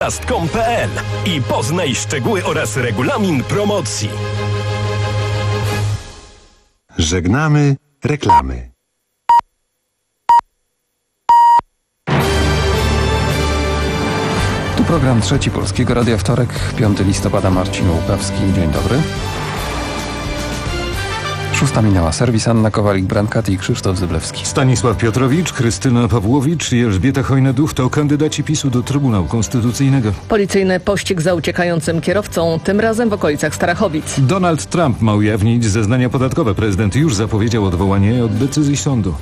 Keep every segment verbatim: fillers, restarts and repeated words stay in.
podcast kropka com kropka pe el i poznaj szczegóły oraz regulamin promocji. Żegnamy reklamy. Tu program Trzeci Polskiego Radia, wtorek, piątego listopada, Marcin Łukawski. Dzień dobry. Szósta minęła. Serwis Anna Kowalik-Brankat i Krzysztof Zyblewski. Stanisław Piotrowicz, Krystyna Pawłowicz i Elżbieta Chojna-Duch to kandydaci PiSu do Trybunału Konstytucyjnego. Policyjny pościg za uciekającym kierowcą, tym razem w okolicach Starachowic. Donald Trump ma ujawnić zeznania podatkowe. Prezydent już zapowiedział odwołanie od decyzji sądu.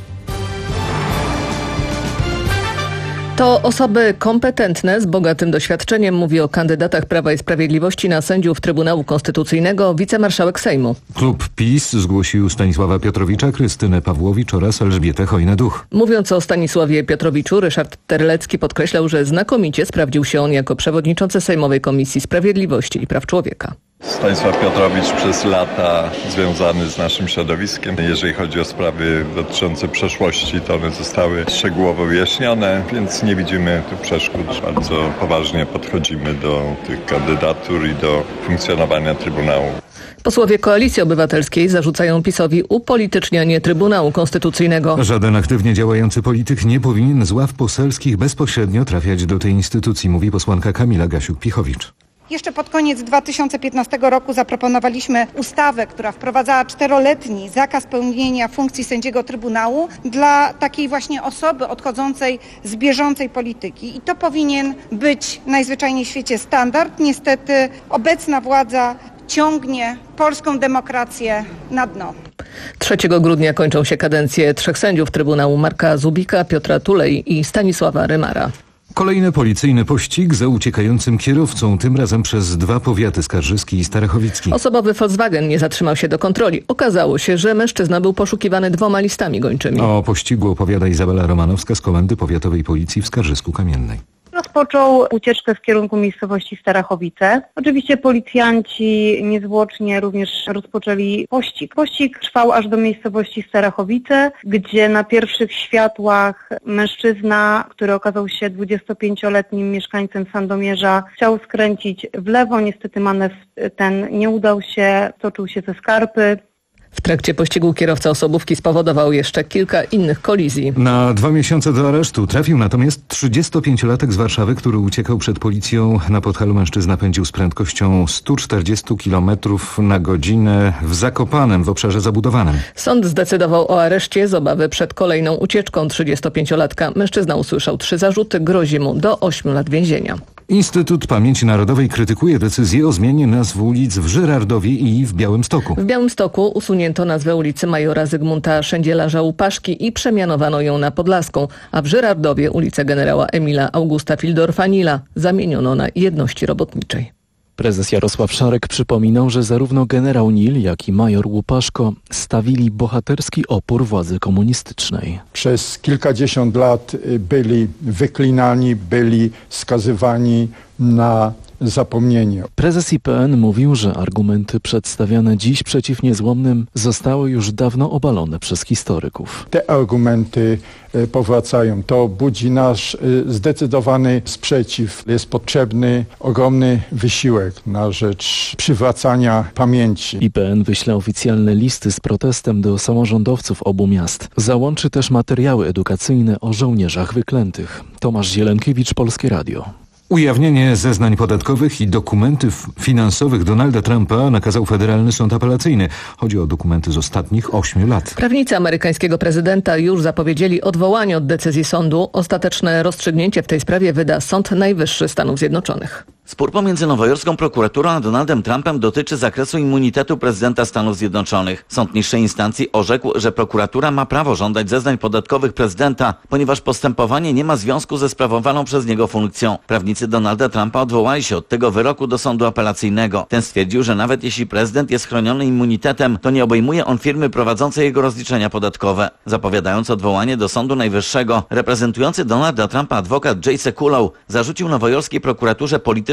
To osoby kompetentne, z bogatym doświadczeniem, mówi o kandydatach Prawa i Sprawiedliwości na sędziów Trybunału Konstytucyjnego wicemarszałek Sejmu. Klub PiS zgłosił Stanisława Piotrowicza, Krystynę Pawłowicz oraz Elżbietę Chojna-Duch. Mówiąc o Stanisławie Piotrowiczu, Ryszard Terlecki podkreślał, że znakomicie sprawdził się on jako przewodniczący Sejmowej Komisji Sprawiedliwości i Praw Człowieka. Stanisław Piotrowicz przez lata związany z naszym środowiskiem. Jeżeli chodzi o sprawy dotyczące przeszłości, to one zostały szczegółowo wyjaśnione, więc nie widzimy tu przeszkód. Bardzo poważnie podchodzimy do tych kandydatur i do funkcjonowania Trybunału. Posłowie Koalicji Obywatelskiej zarzucają PiS-owi upolitycznianie Trybunału Konstytucyjnego. Żaden aktywnie działający polityk nie powinien z ław poselskich bezpośrednio trafiać do tej instytucji, mówi posłanka Kamila Gasiuk-Pichowicz. Jeszcze pod koniec dwa tysiące piętnastego roku zaproponowaliśmy ustawę, która wprowadzała czteroletni zakaz pełnienia funkcji sędziego Trybunału dla takiej właśnie osoby odchodzącej z bieżącej polityki. I to powinien być najzwyczajniej w świecie standard. Niestety obecna władza ciągnie polską demokrację na dno. trzeciego grudnia kończą się kadencje trzech sędziów Trybunału: Marka Zubika, Piotra Tulej i Stanisława Rymara. Kolejny policyjny pościg za uciekającym kierowcą, tym razem przez dwa powiaty, Skarżyski i Starachowicki. Osobowy Volkswagen nie zatrzymał się do kontroli. Okazało się, że mężczyzna był poszukiwany dwoma listami gończymi. O pościgu opowiada Izabela Romanowska z Komendy Powiatowej Policji w Skarżysku Kamiennej. Rozpoczął ucieczkę w kierunku miejscowości Starachowice. Oczywiście policjanci niezwłocznie również rozpoczęli pościg. Pościg trwał aż do miejscowości Starachowice, gdzie na pierwszych światłach mężczyzna, który okazał się dwudziestopięcioletnim mieszkańcem Sandomierza, chciał skręcić w lewo. Niestety manewr ten nie udał się, stoczył się ze skarpy. W trakcie pościgu kierowca osobówki spowodował jeszcze kilka innych kolizji. Na dwa miesiące do aresztu trafił natomiast trzydziestopięciolatek z Warszawy, który uciekał przed policją. Na Podhalu mężczyzna pędził z prędkością sto czterdzieści kilometrów na godzinę w Zakopanem, w obszarze zabudowanym. Sąd zdecydował o areszcie z obawy przed kolejną ucieczką trzydziestopięciolatka. Mężczyzna usłyszał trzy zarzuty, grozi mu do ośmiu lat więzienia. Instytut Pamięci Narodowej krytykuje decyzję o zmianie nazw ulic w Żyrardowie i w Białymstoku. W Białymstoku usunięto nazwę ulicy Majora Zygmunta Szędzielarza Łupaszki i przemianowano ją na Podlaską, a w Żyrardowie ulicę generała Emila Augusta Fildorfa-Nila zamieniono na Jedności Robotniczej. Prezes Jarosław Szarek przypominał, że zarówno generał Nil, jak i major Łupaszko stawili bohaterski opór władzy komunistycznej. Przez kilkadziesiąt lat byli wyklinani, byli skazywani na zapomnienie. Prezes I P N mówił, że argumenty przedstawiane dziś przeciw niezłomnym zostały już dawno obalone przez historyków. Te argumenty powracają. To budzi nasz zdecydowany sprzeciw. Jest potrzebny ogromny wysiłek na rzecz przywracania pamięci. I P N wyśle oficjalne listy z protestem do samorządowców obu miast. Załączy też materiały edukacyjne o żołnierzach wyklętych. Tomasz Zielenkiewicz, Polskie Radio. Ujawnienie zeznań podatkowych i dokumentów finansowych Donalda Trumpa nakazał Federalny Sąd Apelacyjny. Chodzi o dokumenty z ostatnich ośmiu lat. Prawnicy amerykańskiego prezydenta już zapowiedzieli odwołanie od decyzji sądu. Ostateczne rozstrzygnięcie w tej sprawie wyda Sąd Najwyższy Stanów Zjednoczonych. Spór pomiędzy nowojorską prokuraturą a Donaldem Trumpem dotyczy zakresu immunitetu prezydenta Stanów Zjednoczonych. Sąd niższej instancji orzekł, że prokuratura ma prawo żądać zeznań podatkowych prezydenta, ponieważ postępowanie nie ma związku ze sprawowaną przez niego funkcją. Prawnicy Donalda Trumpa odwołali się od tego wyroku do sądu apelacyjnego. Ten stwierdził, że nawet jeśli prezydent jest chroniony immunitetem, to nie obejmuje on firmy prowadzącej jego rozliczenia podatkowe. Zapowiadając odwołanie do Sądu Najwyższego, reprezentujący Donalda Trumpa adwokat Jay Sekulow zarzucił nowojorskiej prokuraturze polityczne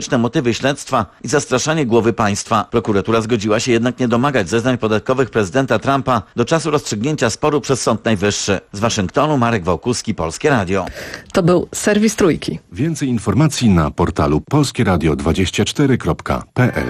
polityczne motywy śledztwa i zastraszanie głowy państwa. Prokuratura zgodziła się jednak nie domagać zeznań podatkowych prezydenta Trumpa do czasu rozstrzygnięcia sporu przez Sąd Najwyższy. Z Waszyngtonu Marek Wałkuski, Polskie Radio. To był serwis Trójki. Więcej informacji na portalu polskie radio dwadzieścia cztery kropka p l.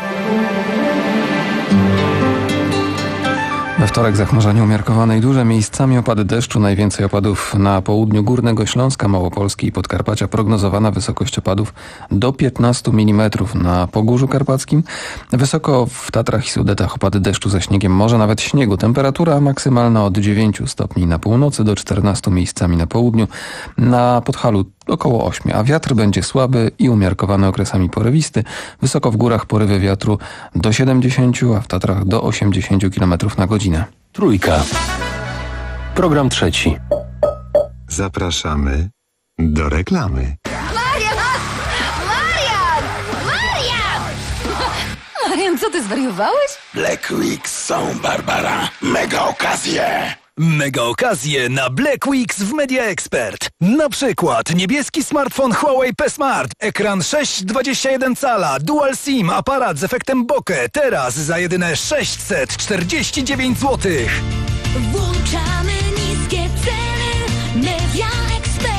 We wtorek zachmurzenie umiarkowane i duże, miejscami opady deszczu, najwięcej opadów na południu Górnego Śląska, Małopolski i Podkarpacia. Prognozowana wysokość opadów do piętnastu milimetrów na Pogórzu Karpackim. Wysoko w Tatrach i Sudetach opady deszczu ze śniegiem, może nawet śniegu. Temperatura maksymalna od dziewięciu stopni na północy do czternastu miejscami na południu. Na Podhalu około ośmiu, a wiatr będzie słaby i umiarkowany, okresami porywisty. Wysoko w górach porywy wiatru do siedemdziesięciu, a w Tatrach do osiemdziesięciu kilometrów na godzinę. Trójka. Program trzeci. Zapraszamy do reklamy. Marian! Marian! Marian! Marian, co ty zwariowałeś? Black Weeks są, Barbara. Mega okazje. Mega okazje na Black Weeks w Media Expert. Na przykład niebieski smartfon Huawei P Smart, ekran sześć przecinek dwadzieścia jeden cala, dual SIM, aparat z efektem bokeh. Teraz za jedyne sześćset czterdzieści dziewięć złotych. Włączamy niskie ceny. Media Expert.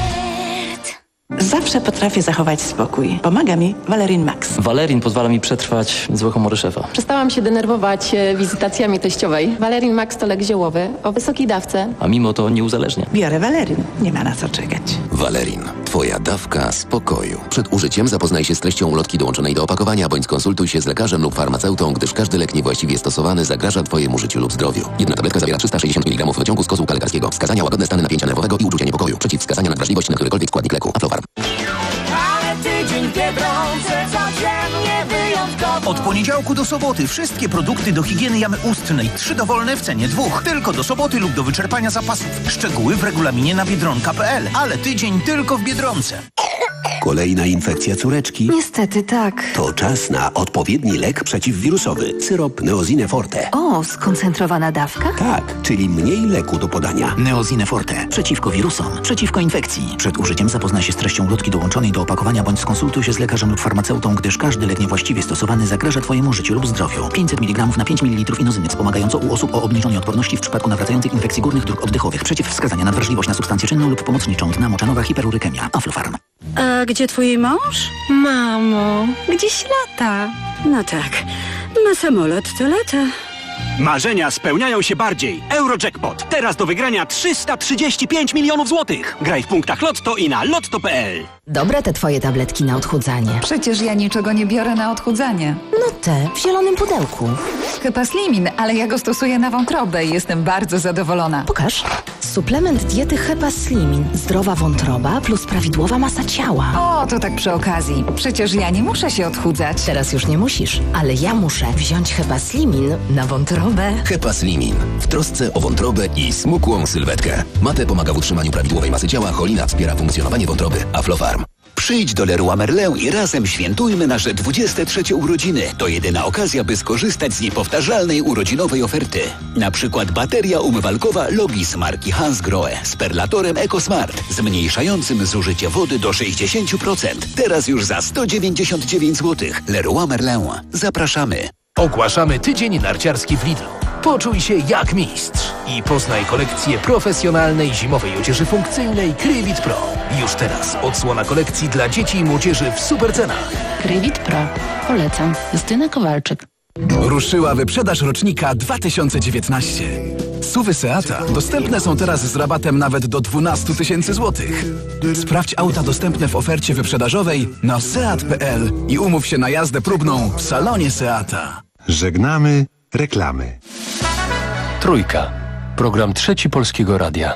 Zawsze potrafię zachować spokój. Pomaga mi Valerin Max. Valerin pozwala mi przetrwać złe humory szefa. Przestałam się denerwować wizytacjami teściowej. Valerin Max to lek ziołowy o wysokiej dawce. A mimo to nie uzależnia. Biorę Valerin. Nie ma na co czekać. Valerin. Twoja dawka spokoju. Przed użyciem zapoznaj się z treścią ulotki dołączonej do opakowania, bądź skonsultuj się z lekarzem lub farmaceutą, gdyż każdy lek niewłaściwie stosowany zagraża Twojemu życiu lub zdrowiu. Jedna tabletka zawiera trzysta sześćdziesiąt miligramów wyciągu z kozłka lekarskiego. Wskazania: łagodne stany napięcia nerwowego i uczucia niepokoju. Przeciwwskazania na wrażliwość na którykolwiek składnik leku. Aflofarm. Ale tydzień w Biedronce codziennie wyjątkowo. Od poniedziałku do soboty wszystkie produkty do higieny jamy ustnej. Trzy dowolne w cenie dwóch. Tylko do soboty lub do wyczerpania zapasów. Szczegóły w regulaminie na biedronka kropka p l. Ale tydzień tylko w Biedronce. Kolejna infekcja córeczki? Niestety tak. To czas na odpowiedni lek przeciwwirusowy. Syrop Neosine Forte. O, skoncentrowana dawka? Tak, czyli mniej leku do podania. Neosine Forte. Przeciwko wirusom. Przeciwko infekcji. Przed użyciem zapoznaj się z treścią ulotki dołączonej do opakowania, bądź skonsultuj się z lekarzem lub farmaceutą, gdyż każdy lek niewłaściwie stosowany zagraża Twojemu życiu lub zdrowiu. pięćset miligramów na pięć mililitrów inozyny, wspomagająco u osób o obniżonej odporności w przypadku nawracających infekcji górnych dróg oddechowych. Przeciwwskazania: nadwrażliwość na substancję czynną lub pomocniczą, dna moczanowa, hiperurykemia. Aflofarm. A gdzie twój mąż? Mamo, gdzieś lata. No tak, ma samolot, to lata. Marzenia spełniają się bardziej. Eurojackpot. Teraz do wygrania trzysta trzydzieści pięć milionów złotych. Graj w punktach Lotto i na lotto kropka p l. Dobre te twoje tabletki na odchudzanie. Przecież ja niczego nie biorę na odchudzanie. No te, w zielonym pudełku. Chyba Slimin, ale ja go stosuję na wątrobę i jestem bardzo zadowolona. Pokaż. Suplement diety Hepa Slimin. Zdrowa wątroba plus prawidłowa masa ciała. O, to tak przy okazji. Przecież ja nie muszę się odchudzać. Teraz już nie musisz, ale ja muszę wziąć Hepa Slimin na wątrobę. Hepa Slimin. W trosce o wątrobę i smukłą sylwetkę. Mate pomaga w utrzymaniu prawidłowej masy ciała, cholina wspiera funkcjonowanie wątroby. Aflofarm. Przyjdź do Leroy Merlin i razem świętujmy nasze dwudzieste trzecie urodziny. To jedyna okazja, by skorzystać z niepowtarzalnej urodzinowej oferty. Na przykład bateria umywalkowa Logis marki Hansgrohe z perlatorem EcoSmart, zmniejszającym zużycie wody do sześćdziesiąt procent. Teraz już za sto dziewięćdziesiąt dziewięć złotych. Leroy Merlin. Zapraszamy. Ogłaszamy tydzień narciarski w Lidlu. Poczuj się jak mistrz i poznaj kolekcję profesjonalnej zimowej odzieży funkcyjnej Krivit Pro. Już teraz odsłona kolekcji dla dzieci i młodzieży w super cenach. Krivit Pro. Polecam. Justyna Kowalczyk. Ruszyła wyprzedaż rocznika dwa tysiące dziewiętnaście. Suwy Seata dostępne są teraz z rabatem nawet do dwanaście tysięcy złotych. Sprawdź auta dostępne w ofercie wyprzedażowej na seat kropka p l i umów się na jazdę próbną w salonie Seata. Żegnamy reklamy. Trójka. Program trzeci Polskiego Radia.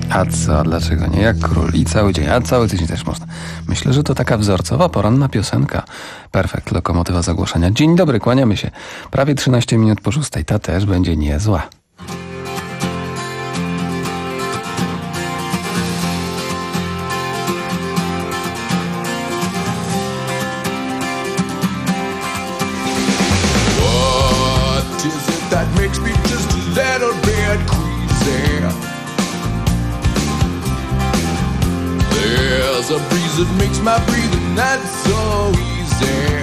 A co, dlaczego nie? Jak król. I cały dzień, a cały tydzień też można. Myślę, że to taka wzorcowa, poranna piosenka. Perfekt, lokomotywa zagłoszenia. Dzień dobry, kłaniamy się. Prawie trzynaście minut po szóstej. Ta też będzie niezła. What is it that makes me just a little bit queasy? There's a breeze that makes my breathing not so easy.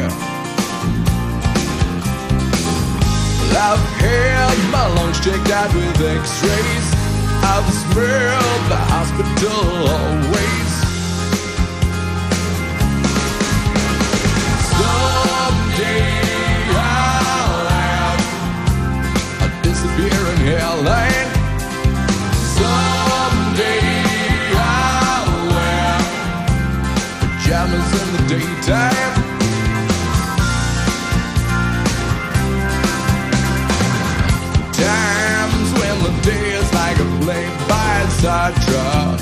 Well, I've had my lungs checked out with x-rays. I've smelled the hospital always. Someday I'll have a disappearing hairline. Someday I'll wear pajamas in the daytime. Times when the day is like a play-by-side truck,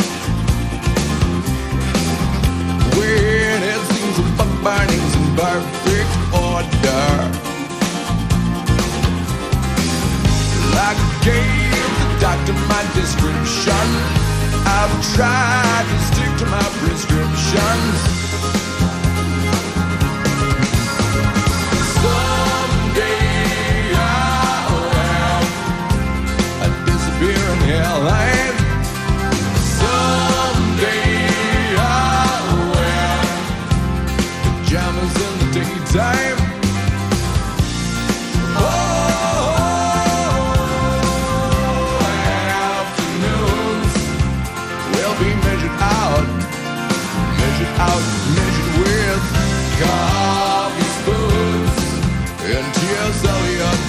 when it seems a buck burning's in perfect order. Like I gave the doctor my description, I've tried to stick to my prescriptions. Someday I'll have a disappearing hairline. Someday I'll wear pajamas in the daytime. Out, measured with coffee spoons and tears Elliott.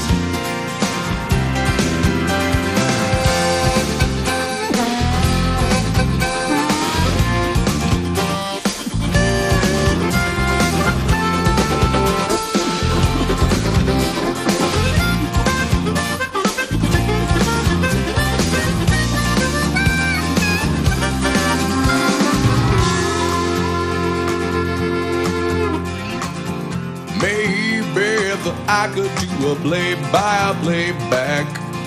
I could do a play-by-play back.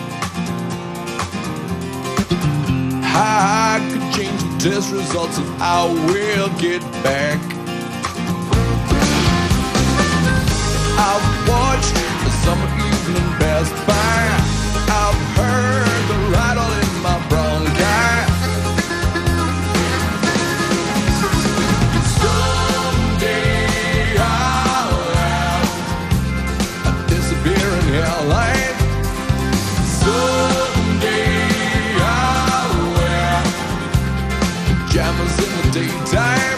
I could change the test results and I will get back. I've watched the summer evening pass by. I've heard the rattle in my bronchi. Someday I'll have a disappearing hairline. Someday I'll wear pajamas in the daytime.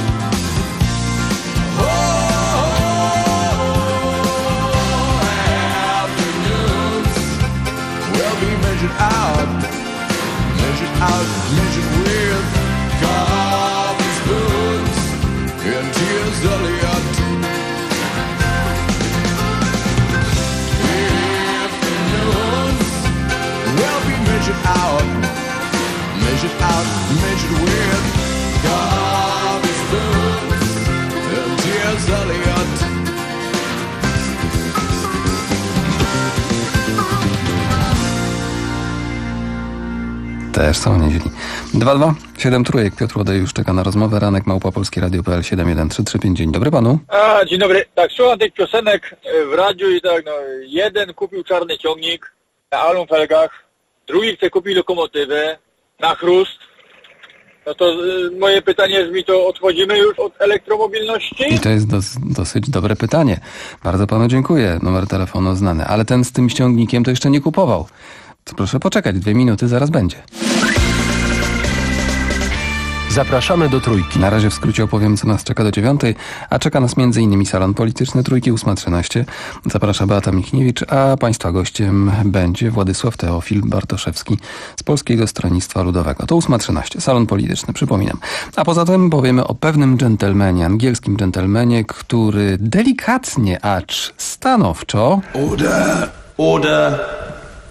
Out, measured out, measured with coffee spoons and tears Elliott. Afternoons will be measured out, measured out, measured with coffee spoons and tears Elliott. Też są nieźli. dwa dwa siedem trójek. Piotr Łodej już czeka na rozmowę. Ranek małpa polskie radio kropka p l siedem jeden trzy trzy pięć. Dzień dobry panu. A, dzień dobry. Tak, słucham tych piosenek w radiu i tak, no, jeden kupił czarny ciągnik na alumfelgach, drugi chce kupić lokomotywę na chrust. No to y, moje pytanie brzmi, to odchodzimy już od elektromobilności? I to jest dos, dosyć dobre pytanie. Bardzo panu dziękuję. Numer telefonu znany. Ale ten z tym ściągnikiem to jeszcze nie kupował. To proszę poczekać, dwie minuty, zaraz będzie. Zapraszamy do Trójki. Na razie w skrócie opowiem, co nas czeka do dziewiątej, a czeka nas między innymi salon polityczny Trójki ósma trzynaście. Zaprasza Beata Michniewicz, a państwa gościem będzie Władysław Teofil Bartoszewski z Polskiego Stronnictwa Ludowego. To ósma trzynaście, salon polityczny, przypominam. A poza tym powiemy o pewnym dżentelmenie, angielskim dżentelmenie, który delikatnie, acz stanowczo... Order, order.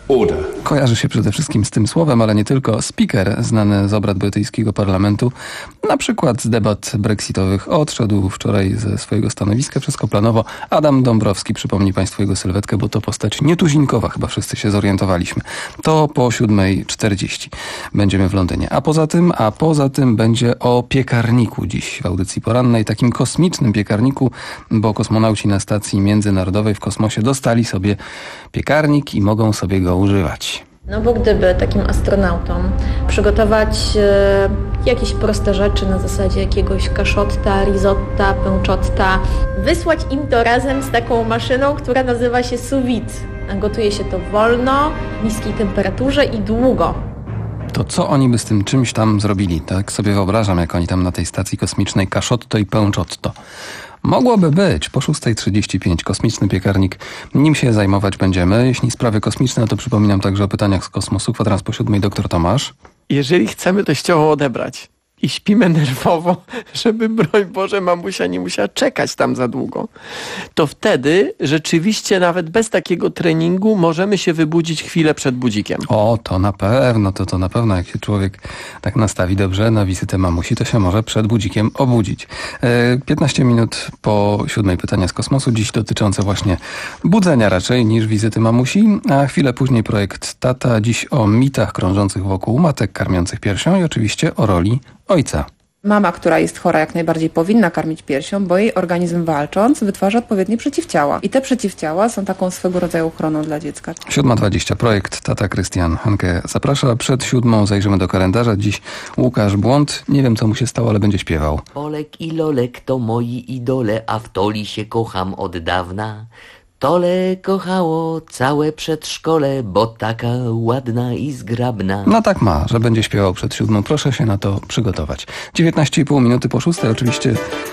Order. Kojarzy się przede wszystkim z tym słowem, ale nie tylko. Speaker, znany z obrad brytyjskiego parlamentu, na przykład z debat brexitowych, odszedł wczoraj ze swojego stanowiska wszystkoplanowo. Adam Dąbrowski, przypomnij Państwu jego sylwetkę, bo to postać nietuzinkowa, chyba wszyscy się zorientowaliśmy. To po siódmej czterdzieści będziemy w Londynie. A poza tym, a poza tym będzie o piekarniku dziś w audycji porannej, takim kosmicznym piekarniku, bo kosmonauci na stacji międzynarodowej w kosmosie dostali sobie piekarnik i mogą sobie go używać. No bo gdyby takim astronautom przygotować e, jakieś proste rzeczy na zasadzie jakiegoś kaszotta, risotta, pęczotta, wysłać im to razem z taką maszyną, która nazywa się sous vide. Gotuje się to wolno, w niskiej temperaturze i długo. To co oni by z tym czymś tam zrobili? Tak sobie wyobrażam, jak oni tam na tej stacji kosmicznej kaszotto i pęczotto. Mogłoby być. Po szóstej trzydzieści pięć kosmiczny piekarnik. Nim się zajmować będziemy. Jeśli sprawy kosmiczne, to przypominam także o pytaniach z kosmosu. Kwadrans po siódmej, doktor Tomasz. Jeżeli chcemy teściową odebrać i śpimy nerwowo, żeby, broń Boże, mamusia nie musiała czekać tam za długo, to wtedy rzeczywiście nawet bez takiego treningu możemy się wybudzić chwilę przed budzikiem. O, to na pewno, to, to na pewno. Jak się człowiek tak nastawi dobrze na wizytę mamusi, to się może przed budzikiem obudzić. E, piętnaście minut po siódmej pytania z kosmosu, dziś dotyczące właśnie budzenia raczej niż wizyty mamusi, a chwilę później projekt Tata, dziś o mitach krążących wokół matek karmiących piersią i oczywiście o roli ojca. Mama, która jest chora, jak najbardziej powinna karmić piersią, bo jej organizm walcząc wytwarza odpowiednie przeciwciała. I te przeciwciała są taką swego rodzaju ochroną dla dziecka. siódma dwadzieścia. Projekt Tata Krystian Hanke zaprasza. Przed siódmą zajrzymy do kalendarza. Dziś Łukasz Błąd. Nie wiem, co mu się stało, ale będzie śpiewał. Olek i Lolek to moi idole, a w Toli się kocham od dawna. Tole kochało całe przedszkole, bo taka ładna i zgrabna. No tak ma, że będzie śpiewał przed siódmą. Proszę się na to przygotować. dziewiętnaście i pół minuty po szóstej. Oczywiście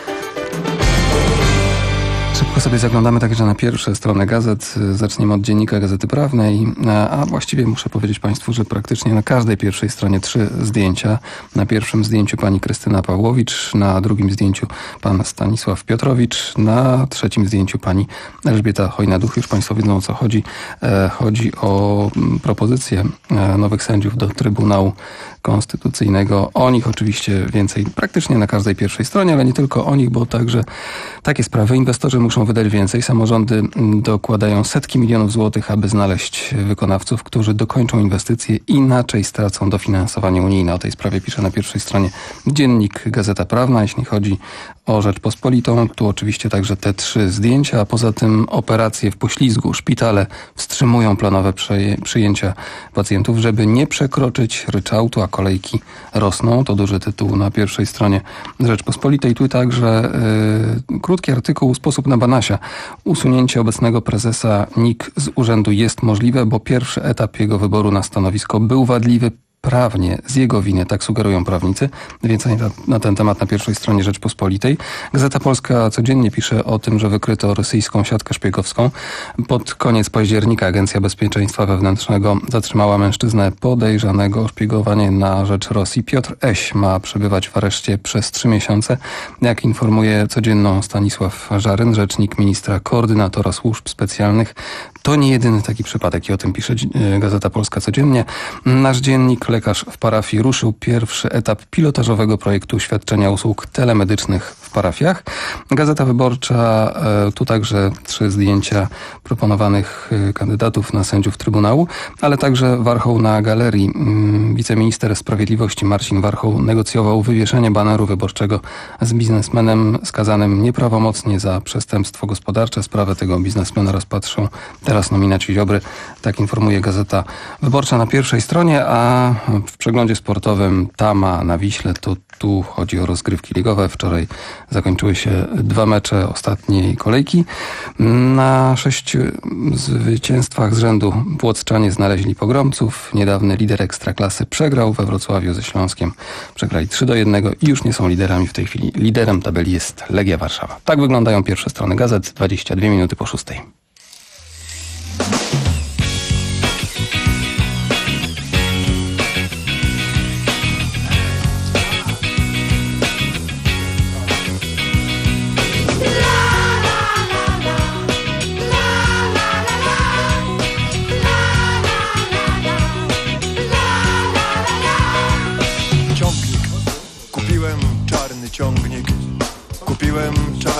szybko sobie zaglądamy także na pierwsze strony gazet. Zaczniemy od dziennika Gazety Prawnej, a właściwie muszę powiedzieć Państwu, że praktycznie na każdej pierwszej stronie trzy zdjęcia. Na pierwszym zdjęciu pani Krystyna Pawłowicz, na drugim zdjęciu pan Stanisław Piotrowicz, na trzecim zdjęciu pani Elżbieta Chojna-Duch. Już Państwo wiedzą, o co chodzi. Chodzi o propozycję nowych sędziów do Trybunału Konstytucyjnego. O nich oczywiście więcej praktycznie na każdej pierwszej stronie, ale nie tylko o nich, bo także takie sprawy. Inwestorzy muszą wydać więcej. Samorządy dokładają setki milionów złotych, aby znaleźć wykonawców, którzy dokończą inwestycje, inaczej stracą dofinansowanie unijne. O tej sprawie pisze na pierwszej stronie dziennik Gazeta Prawna. Jeśli chodzi o Rzeczpospolitą, tu oczywiście także te trzy zdjęcia, a poza tym operacje w poślizgu. Szpitale wstrzymują planowe przyjęcia pacjentów, żeby nie przekroczyć ryczałtu, a kolejki rosną. To duży tytuł na pierwszej stronie Rzeczpospolitej. Tu także yy, krótki artykuł Sposób na Banasia. Usunięcie obecnego prezesa N I K z urzędu jest możliwe, bo pierwszy etap jego wyboru na stanowisko był wadliwy prawnie z jego winy, tak sugerują prawnicy. Więcej na, na ten temat na pierwszej stronie Rzeczpospolitej. Gazeta Polska codziennie pisze o tym, że wykryto rosyjską siatkę szpiegowską. Pod koniec października Agencja Bezpieczeństwa Wewnętrznego zatrzymała mężczyznę podejrzanego o szpiegowanie na rzecz Rosji. Piotr Eś ma przebywać w areszcie przez trzy miesiące. Jak informuje codzienną Stanisław Żaryn, rzecznik ministra koordynatora służb specjalnych, to nie jedyny taki przypadek i o tym pisze Gazeta Polska codziennie. Nasz dziennik Lekarz w parafii ruszył pierwszy etap pilotażowego projektu świadczenia usług telemedycznych w parafiach. Gazeta Wyborcza, tu także trzy zdjęcia proponowanych kandydatów na sędziów Trybunału, ale także Warchoł na galerii. Wiceminister Sprawiedliwości Marcin Warchoł negocjował wywieszenie baneru wyborczego z biznesmenem skazanym nieprawomocnie za przestępstwo gospodarcze. Sprawę tego biznesmena rozpatrzą teraz nominaci Ziobry. Tak informuje Gazeta Wyborcza na pierwszej stronie, a w przeglądzie sportowym Tama na Wiśle, to tu chodzi o rozgrywki ligowe. Wczoraj zakończyły się dwa mecze ostatniej kolejki. Na sześciu zwycięstwach z rzędu płockczanie znaleźli pogromców. Niedawny lider Ekstraklasy przegrał we Wrocławiu ze Śląskiem. Przegrali trzy do jednego i już nie są liderami w tej chwili. Liderem tabeli jest Legia Warszawa. Tak wyglądają pierwsze strony gazet. dwadzieścia dwie minuty po szóstej.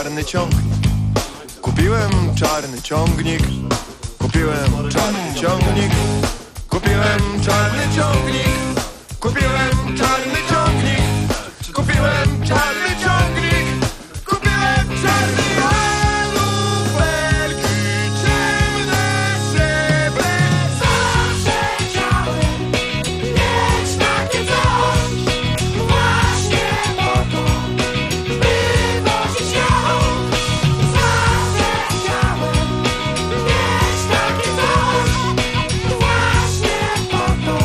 czarny ciągnik. Kupiłem czarny ciągnik. Kupiłem czarny ciągnik. Kupiłem czarny ciągnik. Kupiłem czarny ciągnik. Kupiłem czarny ciągnik. Kupiłem czarny alufelki, ciemne szyby. Zawsze chciałem mieć takie coś, właśnie po to, by wozić ją. Zawsze chciałem mieć takie coś, właśnie po to,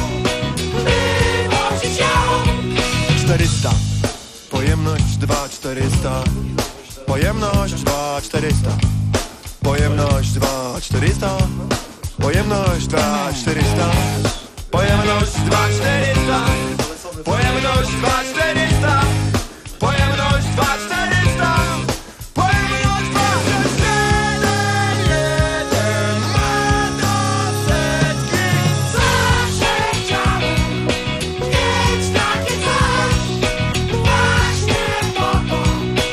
by wozić ją. czterysta. Pojemność dwa czterysta. Pojemność dwa czterysta. Pojemność dwa czterysta. Pojemność dwa czterysta. Pojemność dwa czterysta. Pojemność dwa czterysta. Pojemność dwa czterysta. Pojemność dwa jeden jeden ma do setki. Zawsze chciałem mieć takie coś, właśnie po to,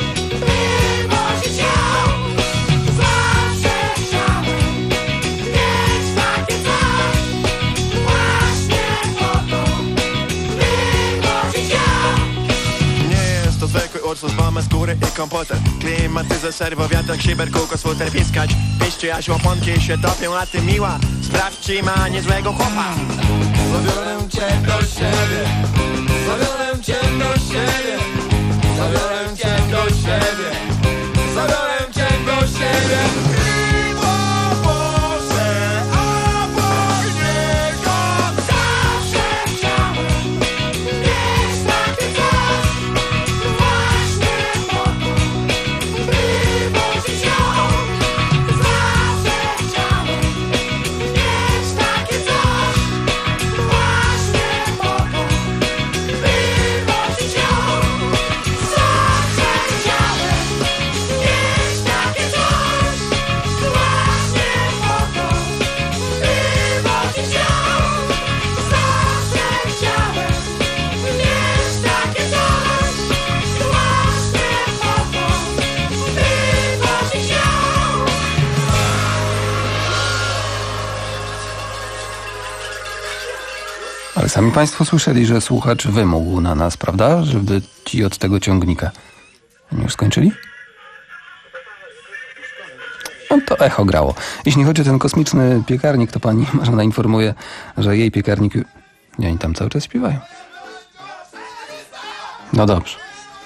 by wozić ją. Zawsze chciałem mieć takie coś, właśnie po to, by wozić ją. Nie jest to zwykły ursus, mamy skóry i komputer. Klimatyzer, serwo, wiatrak, szyber, kółko, sfuter, piskać. Piszczy, aż łaponki się topią, a ty miła, sprawdź, czy ma niezłego chłopa. Zabiorę cię do siebie. Zabiorę cię do siebie. Zabiorę cię do siebie. Zabiorę cię do siebie. Miło Boże, obok niego. Zawsze chciałem mieć takie coś, właśnie po to, by wozić ją. Zawsze chciałem mieć takie coś, właśnie po to, by wozić ją. Zawsze chciałem mieć takie coś, właśnie po to, by wozić ją. Zawsze chciałem mieć takie coś, właśnie po to, by wozić ją. Ale sami Państwo słyszeli, że słuchacz wymógł na nas, prawda? Żeby ci od tego ciągnika. Oni już skończyli? No to echo grało. Jeśli chodzi o ten kosmiczny piekarnik, to pani Marzena informuje, że jej piekarnik... Nie, oni tam cały czas śpiewają. No dobrze.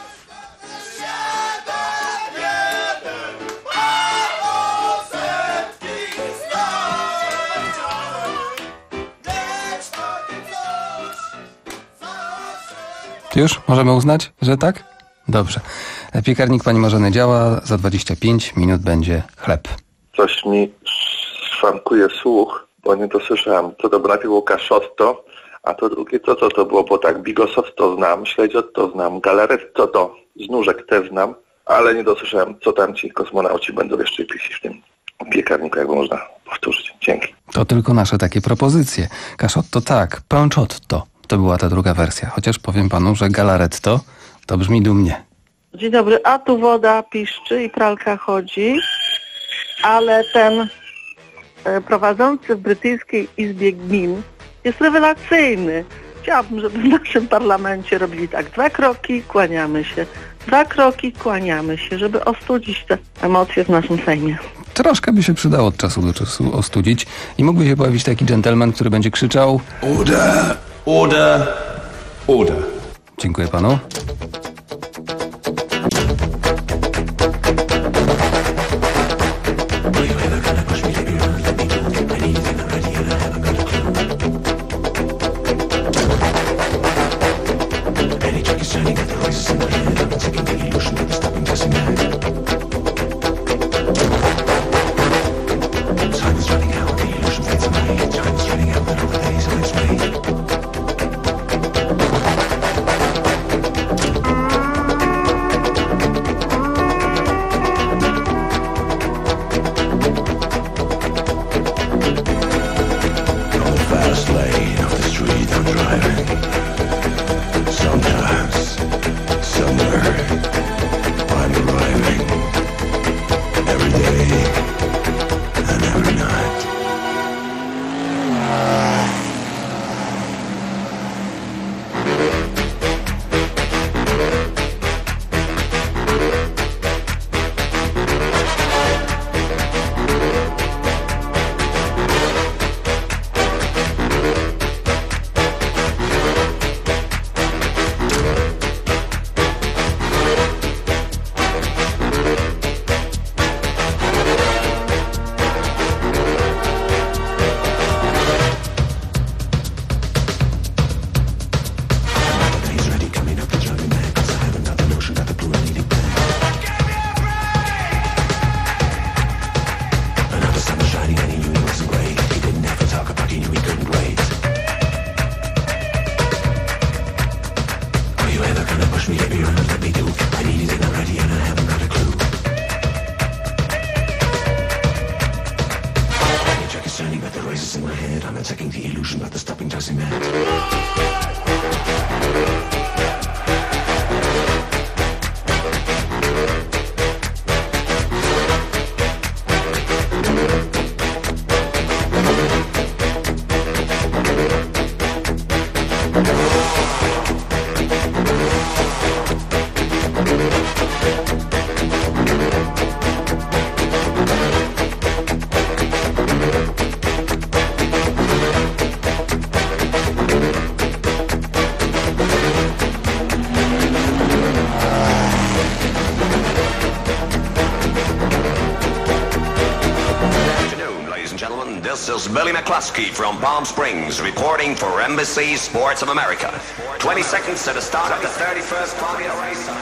Już? Możemy uznać, że tak? Dobrze. Piekarnik pani Marzeny działa. Za dwadzieścia pięć minut będzie chleb. Coś mi szwankuje słuch, bo nie dosłyszałem. Co to było? Najpierw było kaszotto, a to drugie co to, to było? Bo tak, bigosot to znam, śledziot to znam, galaret to to, z nóżek też znam, ale nie dosłyszałem, co tam ci kosmonauci będą jeszcze pieścić w tym piekarniku, jakby można powtórzyć. Dzięki. To tylko nasze takie propozycje. Kaszotto tak, panciotto. To była ta druga wersja. Chociaż powiem panu, że galaretto to brzmi dumnie. Dzień dobry, a tu woda piszczy i pralka chodzi, ale ten e, prowadzący w brytyjskiej Izbie Gmin jest rewelacyjny. Chciałabym, żeby w naszym parlamencie robili tak. Dwa kroki, kłaniamy się. Dwa kroki, kłaniamy się, żeby ostudzić te emocje w naszym Sejmie. Troszkę by się przydało od czasu do czasu ostudzić i mógłby się pojawić taki dżentelmen, który będzie krzyczał: Order! Order! Order! Dziękuję panu. voice in my head, I'm attacking the illusion, but the stopping doesn't matter. Billy McCluskey from Palm Springs, reporting for N B C Sports of America. twenty seconds to the start of the thirty-first Formula race.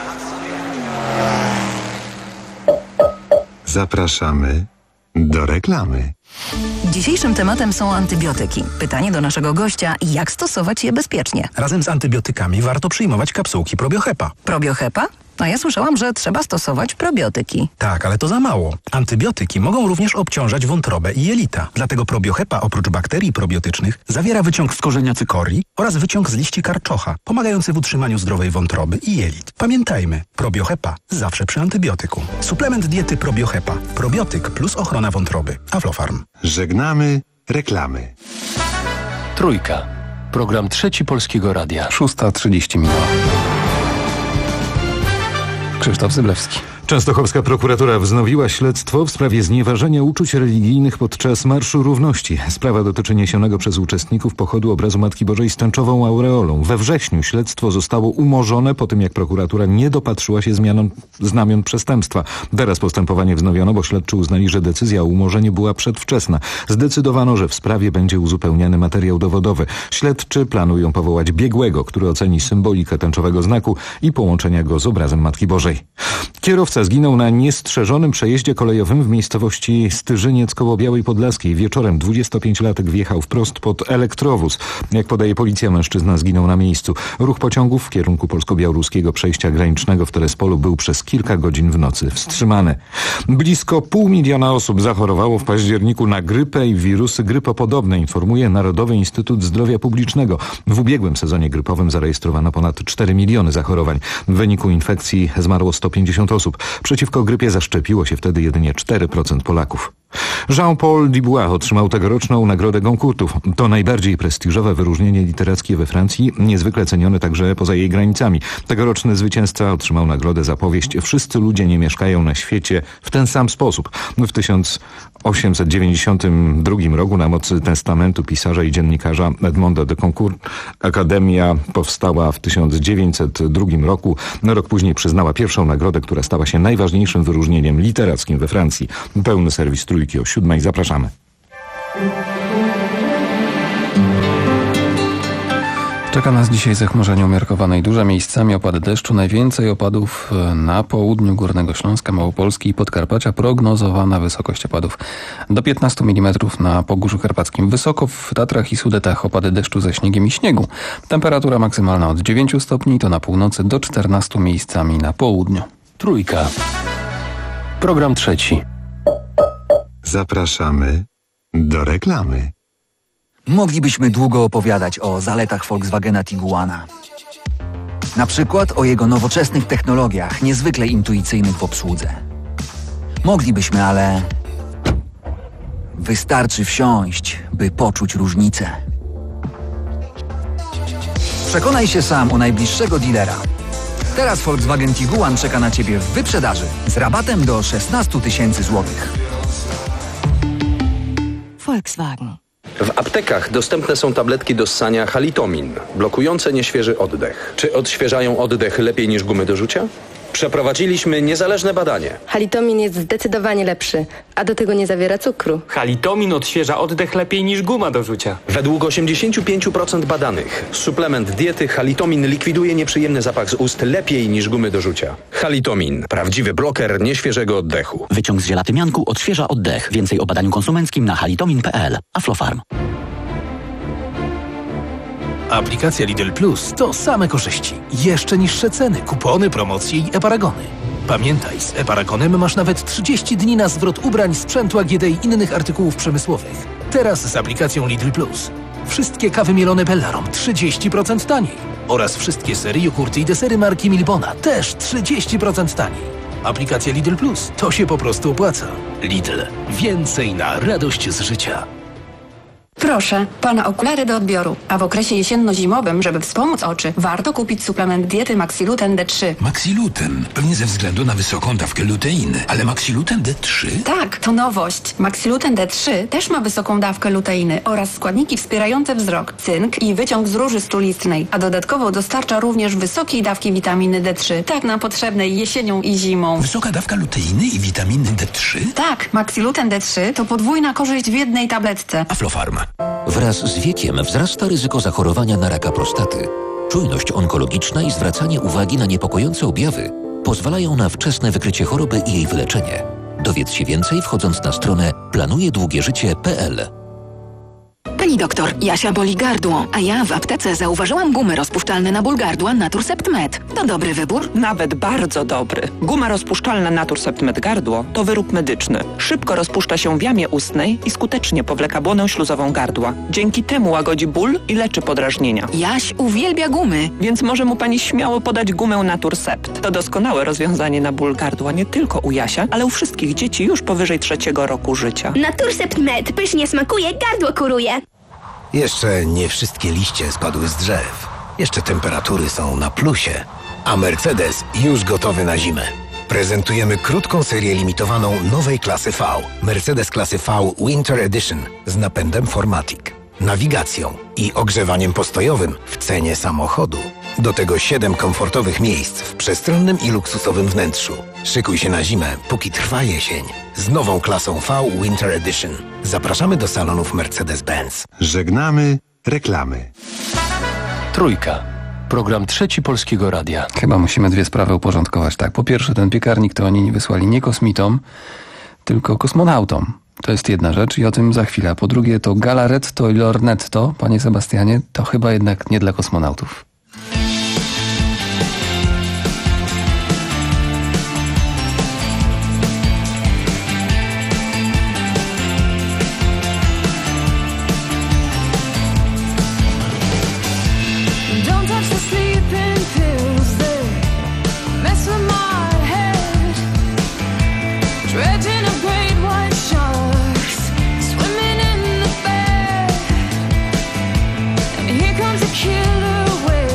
Zapraszamy do reklamy. Dzisiejszym tematem są antybiotyki. Pytanie do naszego gościa, jak stosować je bezpiecznie? Razem z antybiotykami warto przyjmować kapsułki Probiohepa. Probiohepa? A ja słyszałam, że trzeba stosować probiotyki. Tak, ale to za mało. Antybiotyki mogą również obciążać wątrobę i jelita. Dlatego Probiohepa oprócz bakterii probiotycznych zawiera wyciąg z korzenia cykorii oraz wyciąg z liści karczocha, pomagający w utrzymaniu zdrowej wątroby i jelit. Pamiętajmy, Probiohepa zawsze przy antybiotyku. Suplement diety Probiohepa. Probiotyk plus ochrona wątroby. Aflofarm. Żegnamy reklamy. Trójka. Program Trzeci Polskiego Radia. szósta trzydzieści minut. Krzysztof Zyblewski. Częstochowska prokuratura wznowiła śledztwo w sprawie znieważenia uczuć religijnych podczas Marszu Równości. Sprawa dotyczy niesionego przez uczestników pochodu obrazu Matki Bożej z tęczową aureolą. We wrześniu śledztwo zostało umorzone po tym, jak prokuratura nie dopatrzyła się zmianon, znamion przestępstwa. Teraz postępowanie wznowiono, bo śledczy uznali, że decyzja o umorzeniu była przedwczesna. Zdecydowano, że w sprawie będzie uzupełniany materiał dowodowy. Śledczy planują powołać biegłego, który oceni symbolikę tęczowego znaku i połączenia go z obrazem Matki Bożej. Kierowca zginął na niestrzeżonym przejeździe kolejowym w miejscowości Styżyniec koło Białej Podlaskiej. Wieczorem dwudziestopięciolatek wjechał wprost pod elektrowóz. Jak podaje policja, mężczyzna zginął na miejscu. Ruch pociągów w kierunku polsko-białoruskiego przejścia granicznego w Terespolu był przez kilka godzin w nocy wstrzymany. Blisko pół miliona osób zachorowało w październiku na grypę i wirusy grypopodobne, informuje Narodowy Instytut Zdrowia Publicznego. W ubiegłym sezonie grypowym zarejestrowano ponad cztery miliony zachorowań. W wyniku infekcji zmarło sto pięćdziesiąt osób. Przeciwko grypie zaszczepiło się wtedy jedynie cztery procent Polaków. Jean-Paul Dubois otrzymał tegoroczną Nagrodę Goncourtów. To najbardziej prestiżowe wyróżnienie literackie we Francji, niezwykle cenione także poza jej granicami. Tegoroczny zwycięzca otrzymał nagrodę za powieść Wszyscy ludzie nie mieszkają na świecie w ten sam sposób. W tysiąc osiemset dziewięćdziesiątym drugim roku na mocy testamentu pisarza i dziennikarza Edmonda de Goncourt Akademia powstała w tysiąc dziewięćset drugim roku. Rok później przyznała pierwszą nagrodę, która stała się najważniejszym wyróżnieniem literackim we Francji. Pełny serwis Trójki o siódmej. Zapraszamy. Czeka nas dzisiaj zachmurzenie umiarkowane i duże, miejscami opady deszczu. Najwięcej opadów na południu Górnego Śląska, Małopolski i Podkarpacia. Prognozowana wysokość opadów do piętnastu milimetrów na Pogórzu Karpackim. Wysoko w Tatrach i Sudetach opady deszczu ze śniegiem i śniegu. Temperatura maksymalna od dziewięciu stopni, to na północy do czternastu miejscami na południu. Trójka. Program trzeci. Zapraszamy do reklamy. Moglibyśmy długo opowiadać o zaletach Volkswagena Tiguana. Na przykład o jego nowoczesnych technologiach, niezwykle intuicyjnych w obsłudze. Moglibyśmy, ale wystarczy wsiąść, by poczuć różnicę. Przekonaj się sam u najbliższego dealera. Teraz Volkswagen Tiguan czeka na Ciebie w wyprzedaży z rabatem do szesnastu tysięcy złotych. Volkswagen. W aptekach dostępne są tabletki do ssania Halitomin, blokujące nieświeży oddech. Czy odświeżają oddech lepiej niż gumy do rzucia? Przeprowadziliśmy niezależne badanie. Halitomin jest zdecydowanie lepszy, a do tego nie zawiera cukru. Halitomin odświeża oddech lepiej niż guma do rzucia. Według osiemdziesiąt pięć procent badanych suplement diety Halitomin likwiduje nieprzyjemny zapach z ust lepiej niż gumy do rzucia. Halitomin. Prawdziwy bloker nieświeżego oddechu. Wyciąg z ziela tymianku odświeża oddech. Więcej o badaniu konsumenckim na halitomin kropka p l. Aflofarm. Aplikacja Lidl Plus to same korzyści. Jeszcze niższe ceny, kupony, promocje i e-paragony. Pamiętaj, z e-paragonem masz nawet trzydzieści dni na zwrot ubrań, sprzętu A G D i innych artykułów przemysłowych. Teraz z aplikacją Lidl Plus. Wszystkie kawy mielone Bellarom trzydzieści procent taniej. Oraz wszystkie sery, jogurty i desery marki Milbona też trzydzieści procent taniej. Aplikacja Lidl Plus. To się po prostu opłaca. Lidl. Więcej na radość z życia. Proszę, pana okulary do odbioru. A w okresie jesienno-zimowym, żeby wspomóc oczy, warto kupić suplement diety Maxiluten D trzy. Maxiluten? Pewnie ze względu na wysoką dawkę luteiny. Ale Maxiluten D trzy? Tak, to nowość. Maxiluten D trzy też ma wysoką dawkę luteiny oraz składniki wspierające wzrok, cynk i wyciąg z róży strulistnej, a dodatkowo dostarcza również wysokiej dawki witaminy D trzy, tak nam potrzebnej jesienią i zimą. Wysoka dawka luteiny i witaminy D trzy? Tak, Maxiluten D trzy to podwójna korzyść w jednej tabletce. Aflofarm. Wraz z wiekiem wzrasta ryzyko zachorowania na raka prostaty. Czujność onkologiczna i zwracanie uwagi na niepokojące objawy pozwalają na wczesne wykrycie choroby i jej wyleczenie. Dowiedz się więcej wchodząc na stronę planujedługieżycie kropka p l. Pani doktor, Jasia boli gardło, a ja w aptece zauważyłam gumy rozpuszczalne na ból gardła Naturcept Med. To dobry wybór? Nawet bardzo dobry. Guma rozpuszczalna Naturcept Med Gardło to wyrób medyczny. Szybko rozpuszcza się w jamie ustnej i skutecznie powleka błonę śluzową gardła. Dzięki temu łagodzi ból i leczy podrażnienia. Jaś uwielbia gumy. Więc może mu pani śmiało podać gumę Naturcept. To doskonałe rozwiązanie na ból gardła nie tylko u Jasia, ale u wszystkich dzieci już powyżej trzeciego roku życia. Naturcept Med pysznie smakuje, gardło kuruje. Jeszcze nie wszystkie liście spadły z drzew. Jeszcze temperatury są na plusie. A Mercedes już gotowy na zimę. Prezentujemy krótką serię limitowaną nowej klasy V. Mercedes klasy V Winter Edition z napędem cztery matic, nawigacją i ogrzewaniem postojowym w cenie samochodu. Do tego siedem komfortowych miejsc w przestronnym i luksusowym wnętrzu. Szykuj się na zimę, póki trwa jesień. Z nową klasą V Winter Edition. Zapraszamy do salonów Mercedes-Benz. Żegnamy reklamy. Trójka. Program Trzeci Polskiego Radia. Chyba musimy dwie sprawy uporządkować. Tak, po pierwsze, ten piekarnik to oni wysłali nie kosmitom, tylko kosmonautom. To jest jedna rzecz i o tym za chwilę. Po drugie, to Galaretto i Lornetto, panie Sebastianie, to chyba jednak nie dla kosmonautów. Killer whale.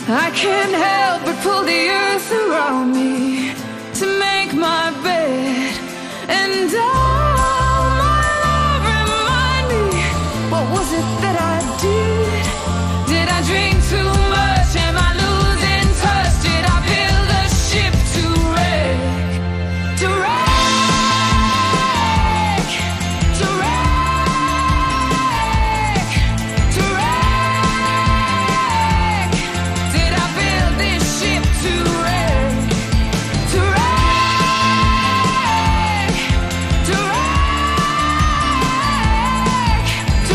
I can't help but pull the earth around me to make my bed. And all my love, remind me, what was it that I did? Did I drink too much? Am I losing touch? Did I build a ship to wreck? To wreck? To wreck? To wreck? Did I build this ship to wreck? To wreck? To wreck? To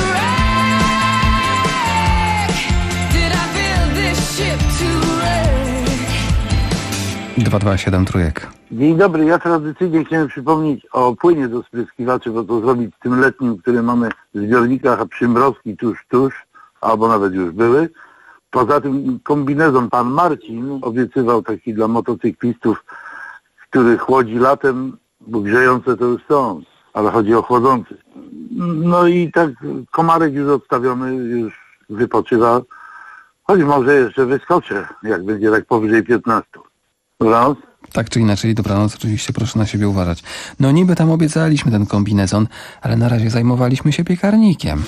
wreck? Did I build this ship to wreck? dwa dwa siedem trójek. Dzień dobry, ja tradycyjnie chciałem przypomnieć o płynie do spryskiwaczy, bo to zrobić tym letnim, który mamy w zbiornikach, a przymrozki tuż, tuż, albo nawet już były. Poza tym kombinezon pan Marcin obiecywał taki dla motocyklistów, który chłodzi latem, bo grzejące to już są, ale chodzi o chłodzący. No i tak komarek już odstawiony, już wypoczywa, choć może jeszcze wyskoczę, jak będzie tak powyżej piętnastu. Dobranoc. Tak czy inaczej, dobranoc, oczywiście proszę na siebie uważać. No niby tam obiecaliśmy ten kombinezon, ale na razie zajmowaliśmy się piekarnikiem.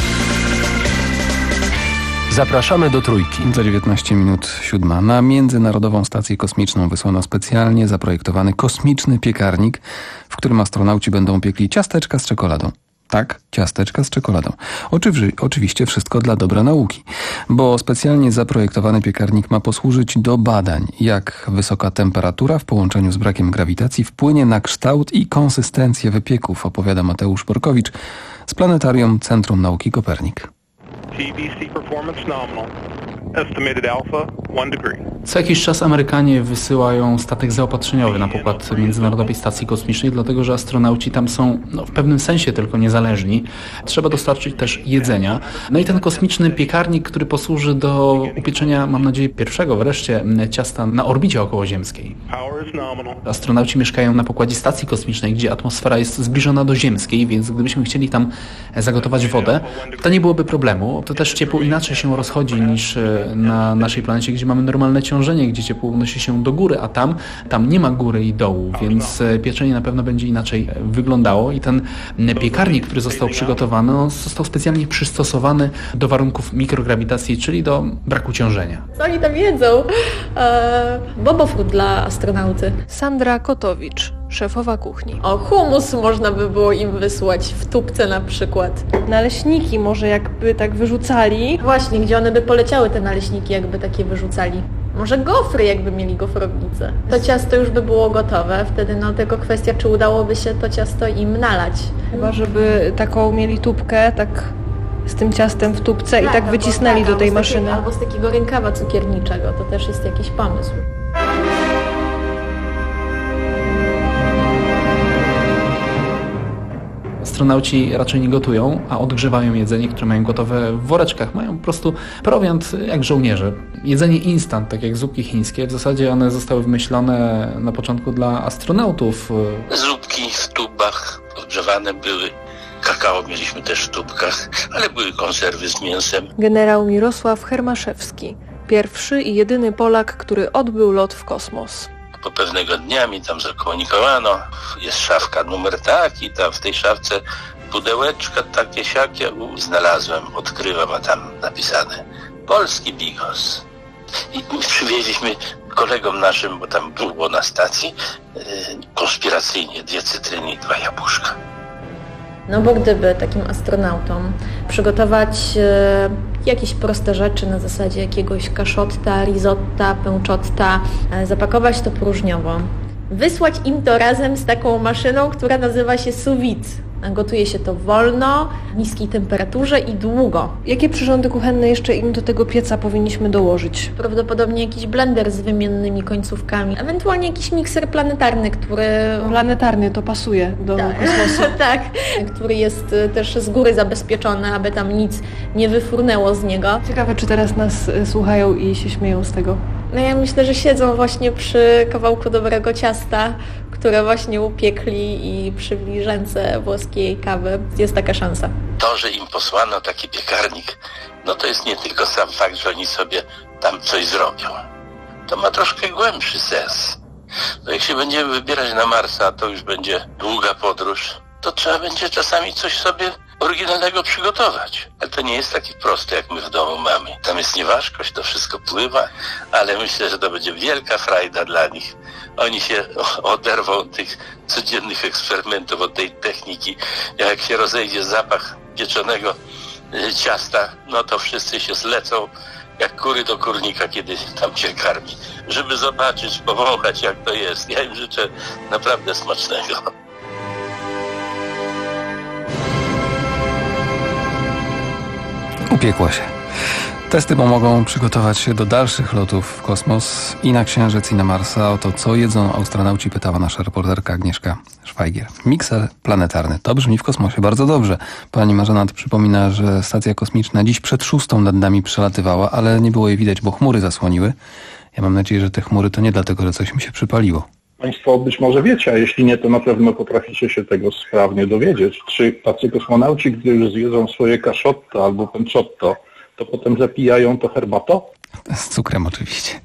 Zapraszamy do Trójki. Za dziewiętnaście minut siódma. Na Międzynarodową Stację Kosmiczną wysłano specjalnie zaprojektowany kosmiczny piekarnik, w którym astronauci będą piekli ciasteczka z czekoladą. Tak, ciasteczka z czekoladą. Oczywi- oczywiście wszystko dla dobra nauki, bo specjalnie zaprojektowany piekarnik ma posłużyć do badań, jak wysoka temperatura w połączeniu z brakiem grawitacji wpłynie na kształt i konsystencję wypieków, opowiada Mateusz Borkowicz z Planetarium Centrum Nauki Kopernik. G B C performance nominal. Estimated alpha one degree. Co jakiś czas Amerykanie wysyłają statek zaopatrzeniowy na pokład Międzynarodowej Stacji Kosmicznej, dlatego że astronauci tam są no, w pewnym sensie tylko niezależni. Trzeba dostarczyć też jedzenia. No i ten kosmiczny piekarnik, który posłuży do upieczenia, mam nadzieję, pierwszego wreszcie ciasta na orbicie okołoziemskiej. Astronauci mieszkają na pokładzie Stacji Kosmicznej, gdzie atmosfera jest zbliżona do ziemskiej, więc gdybyśmy chcieli tam zagotować wodę, to nie byłoby problemu. To też ciepło inaczej się rozchodzi niż na naszej planecie, gdzie mamy normalne ciążenie, gdzie ciepło unosi się do góry, a tam, tam nie ma góry i dołu, więc pieczenie na pewno będzie inaczej wyglądało i ten piekarnik, który został przygotowany, on został specjalnie przystosowany do warunków mikrograwitacji, czyli do braku ciążenia. Co oni tam jedzą? Eee, bobofód dla astronauty. Sandra Kotowicz, szefowa kuchni. O, humus można by było im wysłać w tubce na przykład. Naleśniki może jakby tak wyrzucali. Właśnie, gdzie one by poleciały te naleśniki, jakby takie wyrzucali. Może gofry, jakby mieli gofrownicę. To ciasto już by było gotowe, wtedy no tylko kwestia, czy udałoby się to ciasto im nalać. Chyba, żeby taką mieli tubkę, tak z tym ciastem w tubce tak, i tak wycisnęli tak, do tej maszyny. Takiego, albo z takiego rękawa cukierniczego, to też jest jakiś pomysł. Astronauci raczej nie gotują, a odgrzewają jedzenie, które mają gotowe w woreczkach. Mają po prostu prowiant jak żołnierze. Jedzenie instant, tak jak zupki chińskie. W zasadzie one zostały wymyślone na początku dla astronautów. Zupki w tubach odgrzewane były. Kakao mieliśmy też w tubkach, ale były konserwy z mięsem. Generał Mirosław Hermaszewski. Pierwszy i jedyny Polak, który odbył lot w kosmos. Po pewnego dnia mi tam zakomunikowano, jest szafka numer taki, tam w tej szafce pudełeczka takie siakie, u, znalazłem, odkrywam, a tam napisane polski bigos. I przywieźliśmy kolegom naszym, bo tam było na stacji, yy, konspiracyjnie dwie cytryny i dwa jabłuszka. No bo gdyby takim astronautom przygotować e, jakieś proste rzeczy na zasadzie jakiegoś kaszotta, risotta, pęczotta, e, zapakować to próżniowo, wysłać im to razem z taką maszyną, która nazywa się sous vide. Gotuje się to wolno, w niskiej temperaturze i długo. Jakie przyrządy kuchenne jeszcze im do tego pieca powinniśmy dołożyć? Prawdopodobnie jakiś blender z wymiennymi końcówkami, ewentualnie jakiś mikser planetarny, który... Planetarny to pasuje do tak. kosmosu. Tak, który jest też z góry zabezpieczony, aby tam nic nie wyfrunęło z niego. Ciekawe, czy teraz nas słuchają i się śmieją z tego. No ja myślę, że siedzą właśnie przy kawałku dobrego ciasta, które właśnie upiekli i przy bliżence włoskiej kawy. Jest taka szansa. To, że im posłano taki piekarnik, no to jest nie tylko sam fakt, że oni sobie tam coś zrobią. To ma troszkę głębszy sens. No jak się będziemy wybierać na Marsa, a to już będzie długa podróż, to trzeba będzie czasami coś sobie oryginalnego przygotować. Ale to nie jest takie proste, jak my w domu mamy. Tam jest nieważkość, to wszystko pływa, ale myślę, że to będzie wielka frajda dla nich. Oni się oderwą od tych codziennych eksperymentów, od tej techniki. Jak się rozejdzie zapach pieczonego ciasta, no to wszyscy się zlecą jak kury do kurnika, kiedy tam się karmi. Żeby zobaczyć, powąchać, jak to jest. Ja im życzę naprawdę smacznego. Upiekło się. Testy pomogą przygotować się do dalszych lotów w kosmos i na Księżyc, i na Marsa. O to, co jedzą astronauci, pytała nasza reporterka Agnieszka Szwajgier. Mikser planetarny. To brzmi w kosmosie bardzo dobrze. Pani Marzena przypomina, że stacja kosmiczna dziś przed szóstą nad nami przelatywała, ale nie było jej widać, bo chmury zasłoniły. Ja mam nadzieję, że te chmury to nie dlatego, że coś mi się przypaliło. Państwo być może wiecie, a jeśli nie, to na pewno potraficie się tego sprawnie dowiedzieć. Czy tacy kosmonauci, gdy już zjedzą swoje kaszotto albo panciotto, to potem zapijają to herbatą? Z cukrem oczywiście.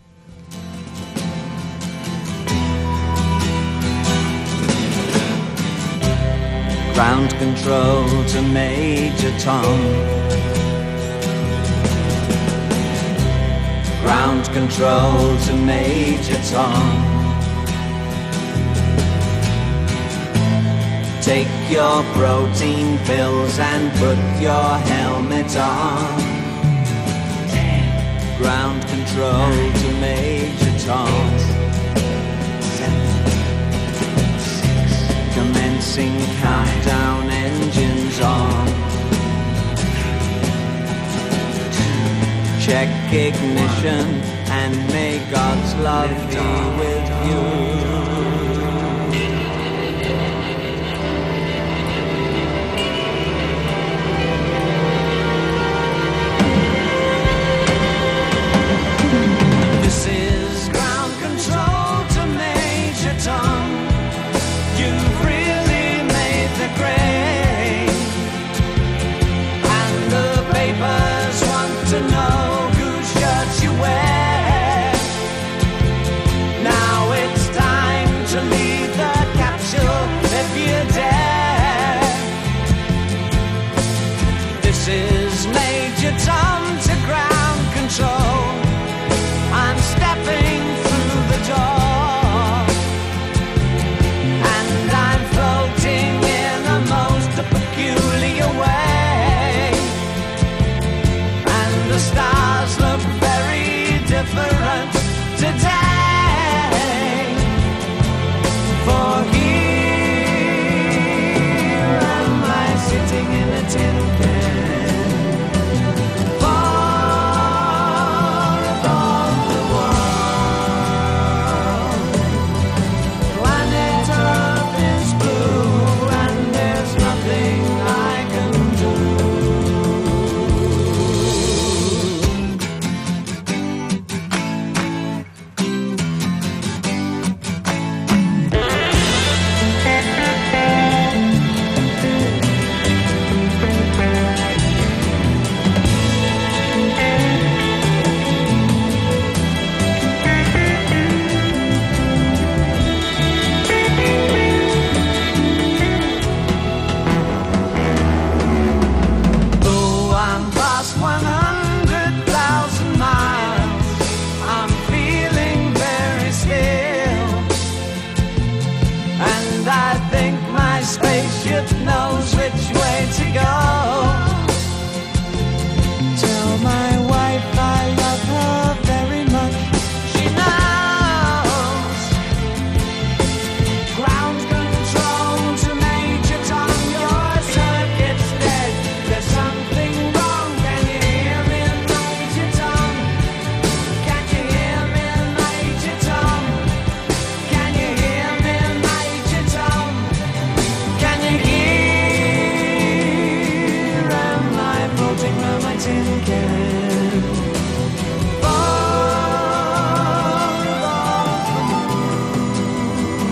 Ground control to Major Tom. Ground control to Major Tom. Take your protein pills and put your helmet on. Ground control to Major Tom. Commencing countdown, engines on. Check ignition and may God's love be with you.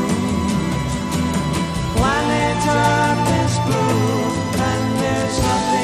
Planet Earth is blue and there's nothing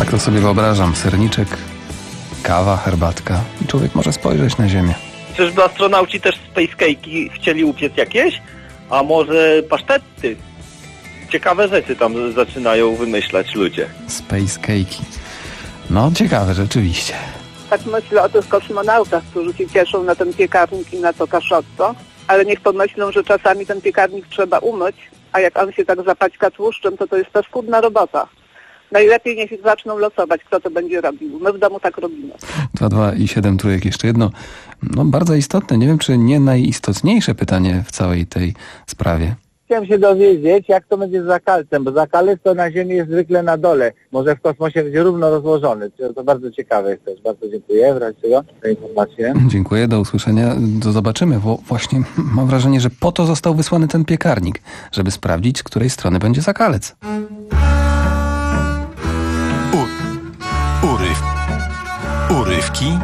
Tak to sobie wyobrażam. Serniczek, kawa, herbatka i człowiek może spojrzeć na ziemię. Czyżby astronauci też space cake'i chcieli upiec jakieś? A może pasztety? Ciekawe rzeczy tam zaczynają wymyślać ludzie. Space cake'i. No ciekawe, rzeczywiście. Tak myślę o tych kosmonautach, którzy się cieszą na ten piekarnik i na to kaszotto, ale niech pomyślą, że czasami ten piekarnik trzeba umyć, a jak on się tak zapaćka tłuszczem, to to jest paskudna robota. Najlepiej niech zaczną losować, kto to będzie robił. My w domu tak robimy. dwa, dwa i siedem trójek. Jeszcze jedno, no bardzo istotne, nie wiem czy nie najistotniejsze pytanie w całej tej sprawie. Chciałem się dowiedzieć, jak to będzie z zakalcem, bo zakalec to na Ziemi jest zwykle na dole, może w kosmosie będzie równo rozłożony. To bardzo ciekawe jest też. Bardzo dziękuję w razie czego za informację. Dziękuję, do usłyszenia. Do zobaczymy, bo właśnie mam wrażenie, że po to został wysłany ten piekarnik, żeby sprawdzić, z której strony będzie zakalec. U- uryw... Urywki...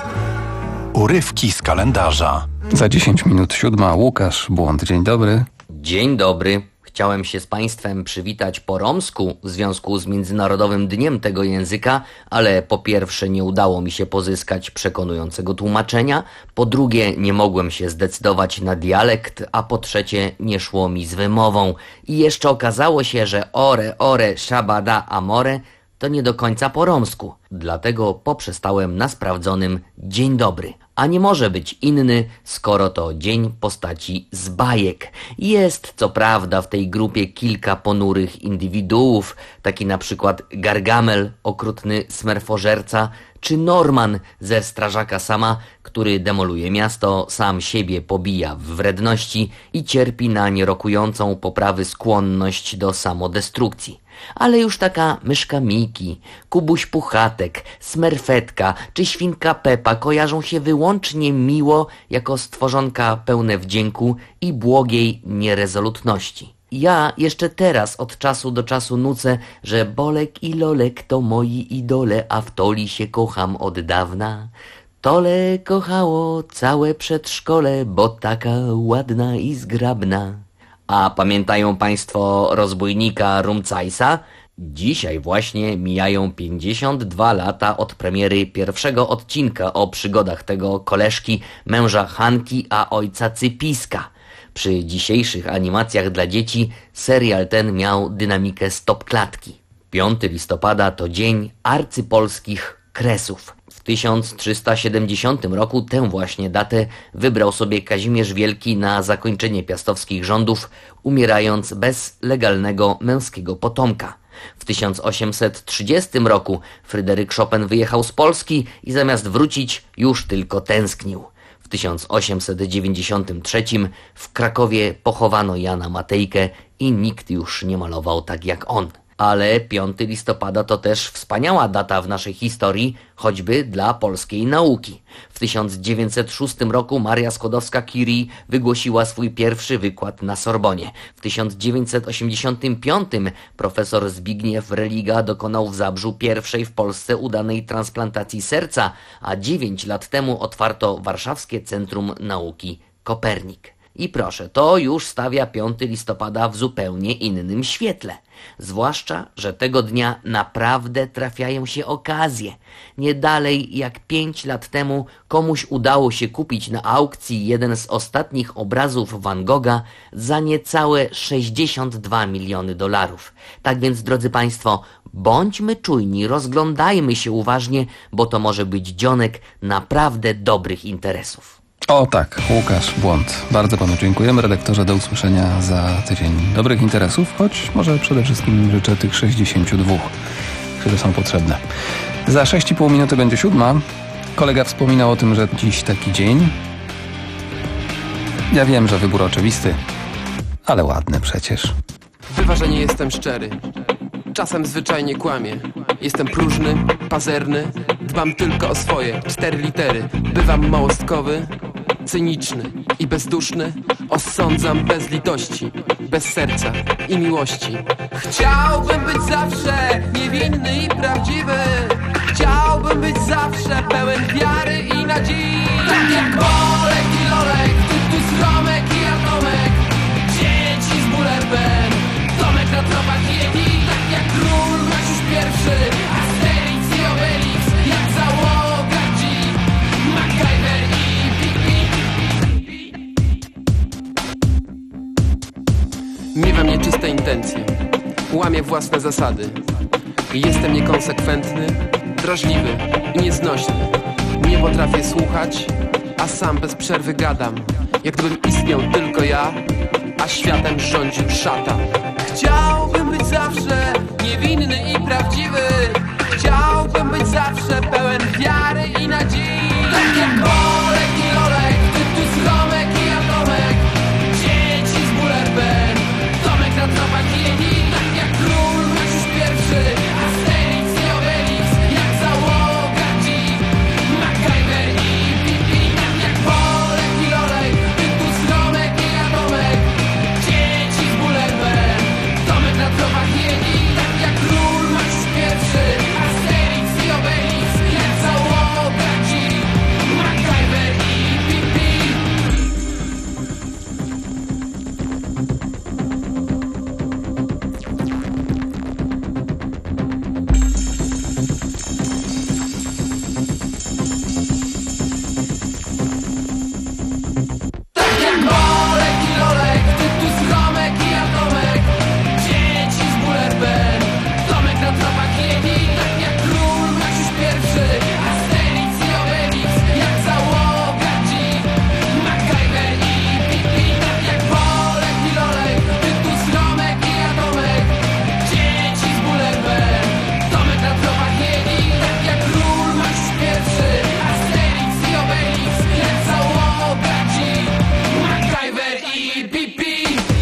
Urywki z kalendarza. Za dziesięć minut siódma. Łukasz Błąd. Dzień dobry. Dzień dobry. Chciałem się z Państwem przywitać po romsku w związku z Międzynarodowym Dniem tego języka, ale po pierwsze nie udało mi się pozyskać przekonującego tłumaczenia, po drugie nie mogłem się zdecydować na dialekt, a po trzecie nie szło mi z wymową. I jeszcze okazało się, że ore, ore, szabada, amore to nie do końca po romsku. Dlatego poprzestałem na sprawdzonym dzień dobry. A nie może być inny, skoro to dzień postaci z bajek. Jest co prawda w tej grupie kilka ponurych indywiduów, taki na przykład Gargamel, okrutny smerfożerca, czy Norman ze Strażaka Sama, który demoluje miasto, sam siebie pobija w wredności i cierpi na nierokującą poprawy skłonność do samodestrukcji. Ale już taka myszka Miki, Kubuś Puchatek, Smerfetka czy Świnka Pepa kojarzą się wyłącznie miło jako stworzonka pełne wdzięku i błogiej nierezolutności. Ja jeszcze teraz od czasu do czasu nucę, że Bolek i Lolek to moi idole, a w Toli się kocham od dawna. Tole kochało całe przedszkole, bo taka ładna i zgrabna. A pamiętają Państwo rozbójnika Rumcajsa? Dzisiaj właśnie mijają pięćdziesiąt dwa lata od premiery pierwszego odcinka o przygodach tego koleżki, męża Hanki, a ojca Cypiska. Przy dzisiejszych animacjach dla dzieci serial ten miał dynamikę stopklatki. piątego listopada to dzień arcypolskich kresów. W tysiąc trzysta siedemdziesiątym roku tę właśnie datę wybrał sobie Kazimierz Wielki na zakończenie piastowskich rządów, umierając bez legalnego męskiego potomka. W tysiąc osiemset trzydziestym roku Fryderyk Chopin wyjechał z Polski i zamiast wrócić już tylko tęsknił. W tysiąc osiemset dziewięćdziesiątym trzecim w Krakowie pochowano Jana Matejkę i nikt już nie malował tak jak on. Ale piątego listopada to też wspaniała data w naszej historii, choćby dla polskiej nauki. W tysiąc dziewięćset szóstym roku Maria Skłodowska-Curie wygłosiła swój pierwszy wykład na Sorbonie. W tysiąc dziewięćset osiemdziesiątym piątym profesor Zbigniew Religa dokonał w Zabrzu pierwszej w Polsce udanej transplantacji serca, a dziewięć lat temu otwarto Warszawskie Centrum Nauki Kopernik. I proszę, to już stawia piątego listopada w zupełnie innym świetle. Zwłaszcza, że tego dnia naprawdę trafiają się okazje. Nie dalej jak pięć lat temu komuś udało się kupić na aukcji jeden z ostatnich obrazów Van Gogha za niecałe sześćdziesiąt dwa miliony dolarów. Tak więc, drodzy Państwo, bądźmy czujni, rozglądajmy się uważnie, bo to może być dzionek naprawdę dobrych interesów. O tak, Łukasz Błąd. Bardzo Panu dziękujemy, redaktorze. Do usłyszenia za tydzień. Dobrych interesów, choć może przede wszystkim życzę tych sześćdziesięciu dwóch, które są potrzebne. Za sześć i pół minuty będzie siódma. Kolega wspominał o tym, że dziś taki dzień. Ja wiem, że wybór oczywisty, ale ładny przecież. Bywa, że nie jestem szczery. Czasem zwyczajnie kłamię. Jestem próżny, pazerny, dbam tylko o swoje cztery litery. Bywam małostkowy, cyniczny i bezduszny. Osądzam bez litości, bez serca i miłości. Chciałbym być zawsze niewinny i prawdziwy. Chciałbym być zawsze pełen wiary i nadziei. Tak jak Bolek i Lolek, Tytus, Romek i Atomek, dzieci z Bullerbyn, Tomek na tropach Yeti. Tak jak król Maciusz pierwszy, a z tej łamię własne zasady. Jestem niekonsekwentny, drażliwy i nieznośny. Nie potrafię słuchać, a sam bez przerwy gadam. Jak gdybym istniał tylko ja, a światem rządził szatan. Chciałbym być zawsze niewinny i prawdziwy. Chciałbym być zawsze pełen wiary i nadziei. Tak jak Bolek i Lolek, Tytus, Romek i Atomek, dzieci z Bullerben, Tomek na tropach jeni. Tak jak król Maciusz pierwszy, Asterix i Obelix, jak załoga dzik, MacGyver i Pipi. Tak jak Bolek i Lolek, Tytus, Romek i Atomek, dzieci z Bullerben, Tomek na tropach jeni. Tak jak król Maciusz pierwszy, Asterix i Obelix, jak załoga dzik, MacGyver i Pipi. Tak jak Bolek i Lolek, Tytus, Romek i Atomek, dzieci z Bullerben, Tomek na tropach jeni. Tak jak król Maciusz pierwszy, Asterix i Obelix, jak załoga dzik, MacGyver i Pipi. Tak jak Bolek i Lolek, Tytus, Romek i Atomek, dzieci z Bullerben, Tomek na tropach jeni. Tak jak król Maciusz pierwszy, Asterix i Obelix, jak załoga dzik, MacGyver i Pipi.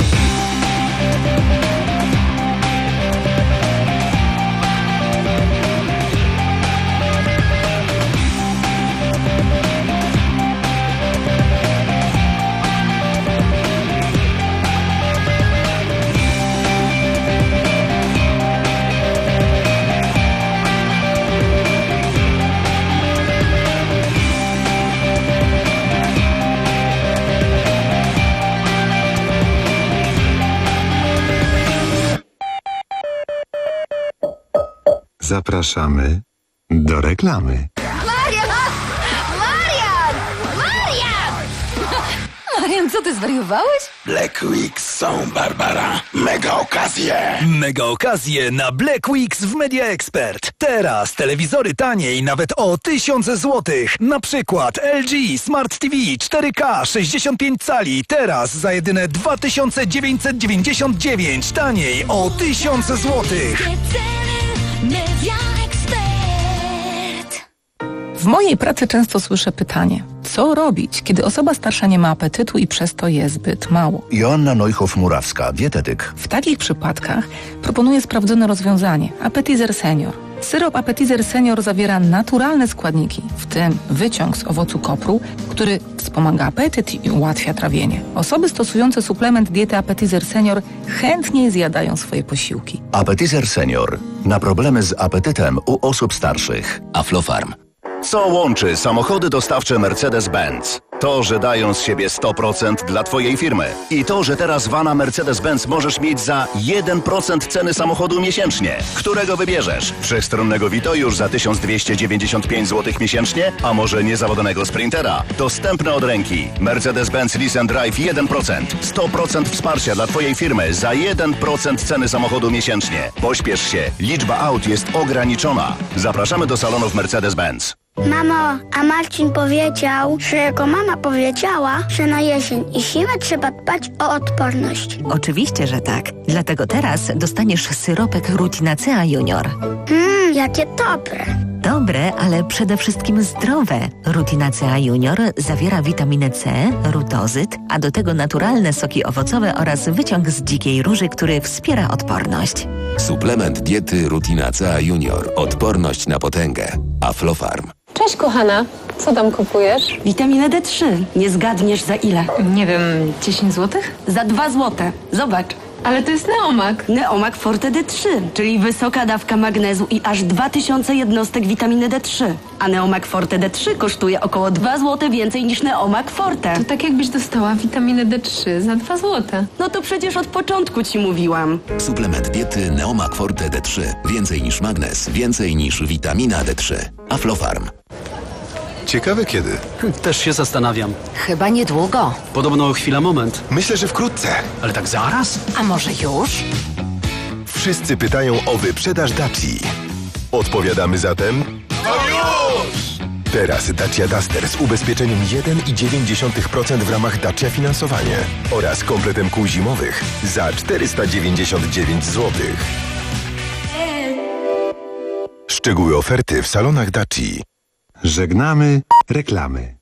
Zapraszamy do reklamy. Marian! Marian! Marian! Marian, co ty zwariowałeś? Black Weeks są, Barbara. Mega okazje. Mega okazje na Black Weeks w Media Expert. Teraz telewizory taniej nawet o tysiąc złotych. Na przykład L G Smart T V cztery K sześćdziesiąt pięć cali. Teraz za jedyne dwa tysiące dziewięćset dziewięćdziesiąt dziewięć. Taniej o tysiąc złotych. Media Expert. W mojej pracy często słyszę pytanie, co robić, kiedy osoba starsza nie ma apetytu i przez to je zbyt mało? Joanna Neuchow-Murawska, dietetyk. W takich przypadkach proponuję sprawdzone rozwiązanie – Appetizer Senior. Syrop Appetizer Senior zawiera naturalne składniki, w tym wyciąg z owocu kopru, który wspomaga apetyt i ułatwia trawienie. Osoby stosujące suplement diety Appetizer Senior chętniej zjadają swoje posiłki. Appetizer Senior. Na problemy z apetytem u osób starszych. Aflofarm. Co łączy samochody dostawcze Mercedes-Benz? To, że dają z siebie sto procent dla Twojej firmy. I to, że teraz vana Mercedes-Benz możesz mieć za jeden procent ceny samochodu miesięcznie. Którego wybierzesz? Wszechstronnego Vito już za tysiąc dwieście dziewięćdziesiąt pięć złotych miesięcznie? A może niezawodnego Sprintera? Dostępne od ręki. Mercedes-Benz Lease and Drive jeden procent. sto procent wsparcia dla Twojej firmy za jeden procent ceny samochodu miesięcznie. Pośpiesz się. Liczba aut jest ograniczona. Zapraszamy do salonów Mercedes-Benz. Mamo, a Marcin powiedział, że jego mama powiedziała, że na jesień i zimę trzeba dbać o odporność. Oczywiście, że tak. Dlatego teraz dostaniesz syropek Rutinacea Junior. Mmm, jakie dobre. Dobre, ale przede wszystkim zdrowe. Rutinacea Junior zawiera witaminę C, rutozyt, a do tego naturalne soki owocowe oraz wyciąg z dzikiej róży, który wspiera odporność. Suplement diety Rutinacea Junior. Odporność na potęgę. Aflofarm. Cześć kochana, co tam kupujesz? Witaminę D trzy. Nie zgadniesz za ile? Nie wiem, dziesięć złotych? Za dwa złote. Zobacz. Ale to jest Neomak. Neomak Forte D trzy, czyli wysoka dawka magnezu i aż dwa tysiące jednostek witaminy D trzy. A Neomak Forte D trzy kosztuje około dwa złote więcej niż Neomak Forte. To tak jakbyś dostała witaminę D trzy za dwa złote. No to przecież od początku ci mówiłam. Suplement diety Neomak Forte D trzy. Więcej niż magnez, więcej niż witamina D trzy. Aflofarm. Ciekawe kiedy. Też się zastanawiam. Chyba niedługo. Podobno chwila moment. Myślę, że wkrótce. Ale tak zaraz? A może już? Wszyscy pytają o wyprzedaż Daci. Odpowiadamy zatem... No już! Teraz Dacia Duster z ubezpieczeniem jeden i dziewięć procent w ramach Dacia Finansowanie oraz kompletem kół zimowych za czterysta dziewięćdziesiąt dziewięć złotych. Szczegóły oferty w salonach Daci. Żegnamy reklamy.